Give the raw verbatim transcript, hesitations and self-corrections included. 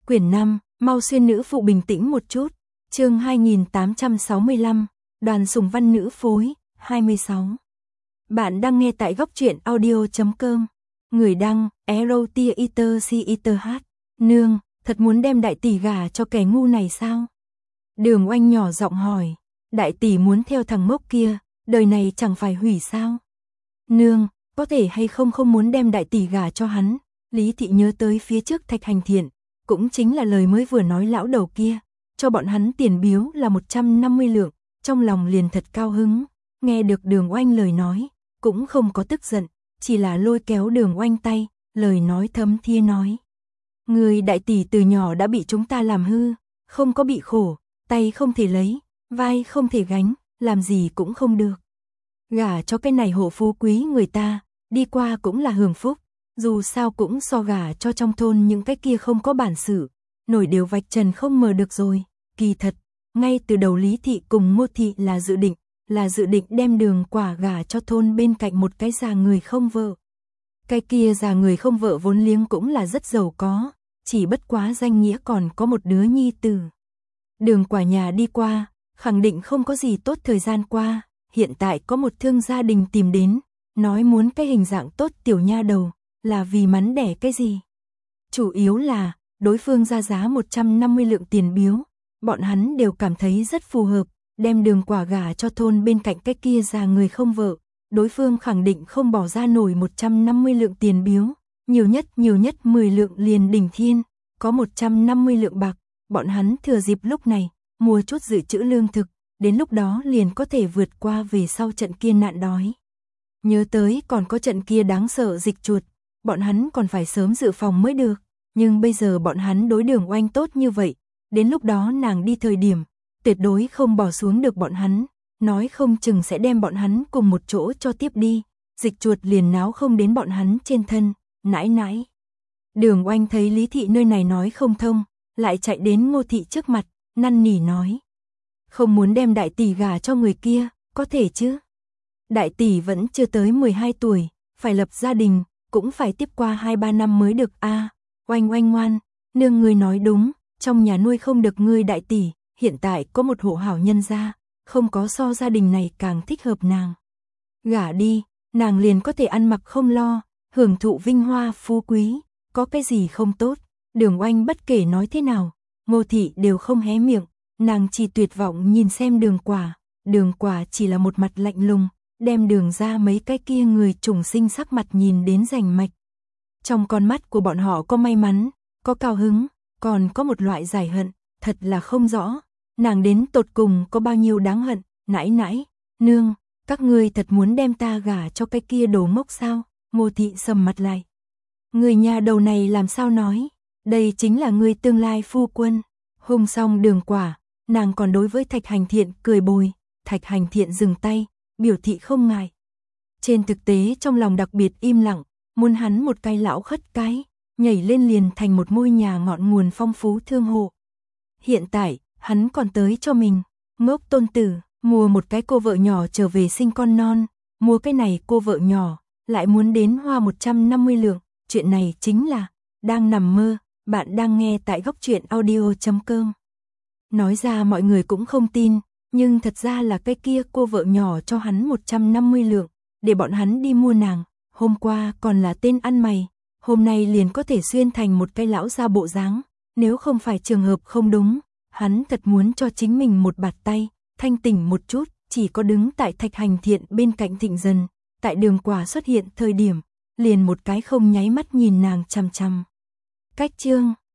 Quyển năm, mau xuyên nữ phụ bình tĩnh một chút. Chương hai nghìn tám trăm sáu mươi lăm, Đoàn Sùng Văn nữ phối, hai mươi sáu. Bạn đang nghe tại góc truyện audio chấm com. Người đăng, Erotia Iter Si Iter H. Nương, thật muốn đem đại tỷ gả cho kẻ ngu này sao? Đường Oanh nhỏ giọng hỏi. Đại tỷ muốn theo thằng ngốc kia, đời này chẳng phải hủy sao? Nương, có thể hay không không muốn đem đại tỷ gả cho hắn? Lý thị nhớ tới phía trước Thạch Hành Thiện, cũng chính là lời mới vừa nói lão đầu kia, cho bọn hắn tiền biếu là một trăm năm mươi lượng, trong lòng liền thật cao hứng, nghe được Đường Oanh lời nói, cũng không có tức giận, chỉ là lôi kéo Đường Oanh tay, lời nói thấm thía nói. Người đại tỷ từ nhỏ đã bị chúng ta làm hư, không có bị khổ, tay không thể lấy, vai không thể gánh, làm gì cũng không được. Gả cho cái này hộ phú quý người ta, đi qua cũng là hưởng phúc, dù sao cũng so gả cho trong thôn những cái kia không có bản sự, nổi đều vạch trần không mờ được rồi. Kỳ thật, ngay từ đầu Lý thị cùng Ngô thị là dự định, là dự định đem Đường Quả gả cho thôn bên cạnh một cái già người không vợ. Cái kia già người không vợ vốn liếng cũng là rất giàu có, chỉ bất quá danh nghĩa còn có một đứa nhi tử. Đường Quả nhà đi qua, khẳng định không có gì tốt thời gian qua, hiện tại có một thương gia đình tìm đến, nói muốn cái hình dạng tốt tiểu nha đầu, là vì mắn đẻ cái gì? Chủ yếu là, đối phương ra giá một trăm năm mươi lượng tiền biếu, bọn hắn đều cảm thấy rất phù hợp, đem Đường Quả gả cho thôn bên cạnh cái kia già người không vợ, đối phương khẳng định không bỏ ra nổi một trăm năm mươi lượng tiền biếu, nhiều nhất nhiều nhất mười lượng liền đỉnh thiên, có một trăm năm mươi lượng bạc, bọn hắn thừa dịp lúc này, mua chút dự trữ lương thực, đến lúc đó liền có thể vượt qua về sau trận kia nạn đói. Nhớ tới còn có trận kia đáng sợ dịch chuột, bọn hắn còn phải sớm dự phòng mới được, nhưng bây giờ bọn hắn đối Đường Oanh tốt như vậy, đến lúc đó nàng đi thời điểm, tuyệt đối không bỏ xuống được bọn hắn, nói không chừng sẽ đem bọn hắn cùng một chỗ cho tiếp đi, dịch chuột liền náo không đến bọn hắn trên thân, nãi nãi. Đường Oanh thấy Lý thị nơi này nói không thông, lại chạy đến Ngô thị trước mặt, năn nỉ nói. Không muốn đem đại tỷ gả cho người kia, có thể chứ? Đại tỷ vẫn chưa tới mười hai tuổi, phải lập gia đình, cũng phải tiếp qua hai ba năm mới được a. À, Oanh Oanh ngoan, nương ngươi nói đúng, trong nhà nuôi không được ngươi đại tỷ, hiện tại có một hộ hảo nhân gia, không có so gia đình này càng thích hợp nàng. Gả đi, nàng liền có thể ăn mặc không lo, hưởng thụ vinh hoa phú quý, có cái gì không tốt. Đường Oanh bất kể nói thế nào, Ngô thị đều không hé miệng, nàng chỉ tuyệt vọng nhìn xem Đường Quả, Đường Quả chỉ là một mặt lạnh lùng, đem Đường ra mấy cái kia người trùng sinh sắc mặt nhìn đến rành mạch. Trong con mắt của bọn họ có may mắn, có cao hứng, còn có một loại giải hận, thật là không rõ, nàng đến tột cùng có bao nhiêu đáng hận. Nãi nãi, nương, các ngươi thật muốn đem ta gả cho cái kia đồ ngốc sao? Ngô thị sầm mặt lại. Người nhà đầu này làm sao nói, đây chính là người tương lai phu quân. Hung xong Đường Quả, nàng còn đối với Thạch Hành Thiện cười bồi, Thạch Hành Thiện dừng tay, biểu thị không ngại. Trên thực tế trong lòng đặc biệt im lặng, muốn hắn một cái lão khất cái, nhảy lên liền thành một ngôi nhà ngọn nguồn phong phú thương hộ. Hiện tại, hắn còn tới cho mình, ngốc tôn tử, mua một cái cô vợ nhỏ trở về sinh con non, mua cái này cô vợ nhỏ, lại muốn đến hoa một trăm năm mươi lượng, chuyện này chính là, đang nằm mơ. Bạn đang nghe tại góc truyện audio chấm com. Nói ra mọi người cũng không tin, nhưng thật ra là cái kia cô vợ nhỏ cho hắn một trăm năm mươi lượng, để bọn hắn đi mua nàng, hôm qua còn là tên ăn mày, hôm nay liền có thể xuyên thành một cái lão gia bộ dáng, nếu không phải trường hợp không đúng, hắn thật muốn cho chính mình một bạt tay, thanh tỉnh một chút, chỉ có đứng tại Thạch Hành Thiện bên cạnh Thịnh Dần, tại Đường Quả xuất hiện thời điểm, liền một cái không nháy mắt nhìn nàng chằm chằm. Cách chương